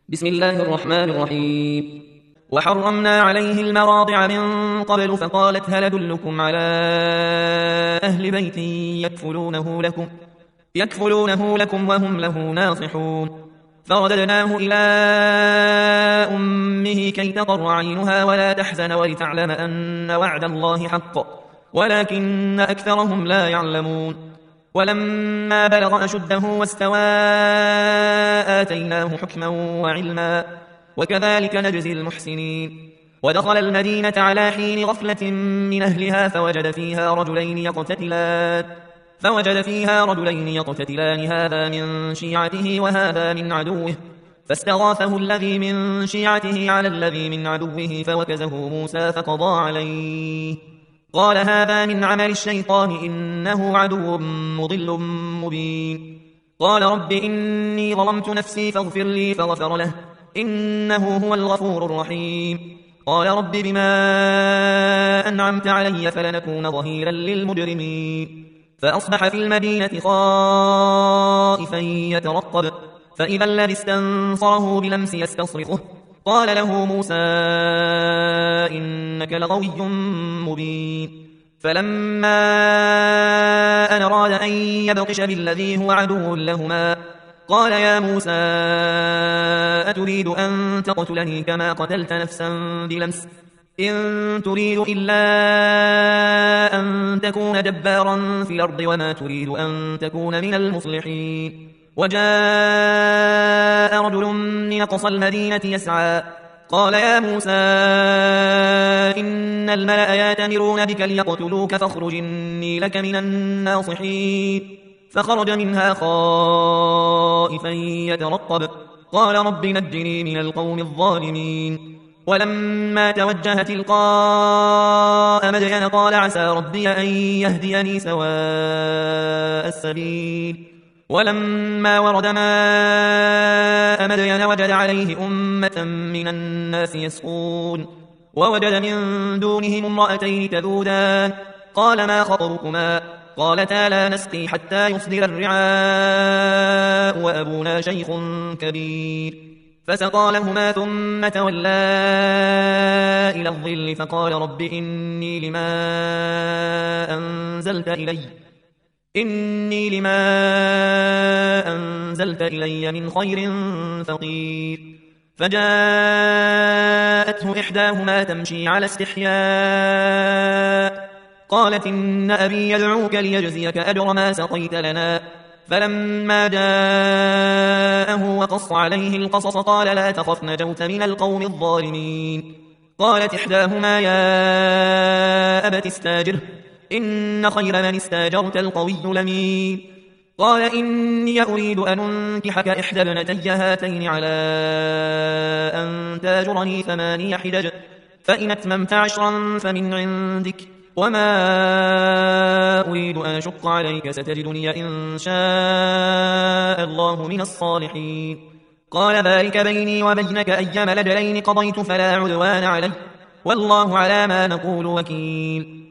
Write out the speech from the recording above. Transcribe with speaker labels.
Speaker 1: بسم الله الرحمن الرحيم. وحرمنا عليه المراضع من قبل فقالت هل أدلكم على أهل بيت يكفلونه لكم وهم له ناصحون. فرددناه إلى أمه كي تقر عينها ولا تحزن ولتعلم أن وعد الله حق ولكن أكثرهم لا يعلمون. ولما بلغ أشده واستوى آتيناه حكما وعلما وكذلك نجزي المحسنين. ودخل المدينة على حين غفلة من أهلها فوجد فيها رجلين يقتتلان هذا من شيعته وهذا من عدوه فاستغاثه الذي من شيعته على الذي من عدوه فوكزه موسى فقضى عليه قال هذا من عمل الشيطان إنه عدو مضل مبين. قال رب إني ظلمت نفسي فاغفر لي فغفر له إنه هو الغفور الرحيم. قال رب بما أنعمت علي فلنكون ظهيرا للمجرمين. فأصبح في المدينة خائفا يترقب فإذا الذي استنصره بلمس يستصرخه قال له موسى إنك لغوي مبين. فلما أن أراد أن يبطش بالذي هو عدو لهما قال يا موسى أتريد أن تقتلني كما قتلت نفسا بلمس إن تريد إلا أن تكون جبارا في الأرض وما تريد أن تكون من المصلحين. وجاء رجل من أقصى المدينة يسعى قال يا موسى إن الملأ يأتمرون بك ليقتلوك فاخرج إني لك من الناصحين. فخرج منها خائفا يترقب قال رب نجني من القوم الظالمين. ولما توجه تلقاء مدين قال عسى ربي أن يهديني سواء السبيل. ولما ورد ماء مدين وجد عليه أمة من الناس يسقون ووجد من دونهم امرأتين تذودان قال ما خطبكما قالتا لا نسقي حتى يصدر الرعاء وأبونا شيخ كبير. فسقى لهما ثم تولى إلى الظل فقال رب إني لما أنزلت إلي من خير فقير. فجاءته إحداهما تمشي على استحياء قالت إن أبي يدعوك ليجزيك أجر ما سقيت لنا. فلما جاءه وقص عليه القصص قال لا تخف نجوت من القوم الظالمين. قالت إحداهما يا أبت استاجره إن خير من استاجرت القوي الأمين. قال إني أريد أن أنكحك إحدى ابنتي هاتين على أن تاجرني 8 حجج فإن أتممت 10 فمن عندك وما أريد أن أشق عليك ستجدني إن شاء الله من الصالحين. قال ذلك بيني وبينك أيما الأجلين قضيت فلا عدوان علي والله على ما نقول وكيل.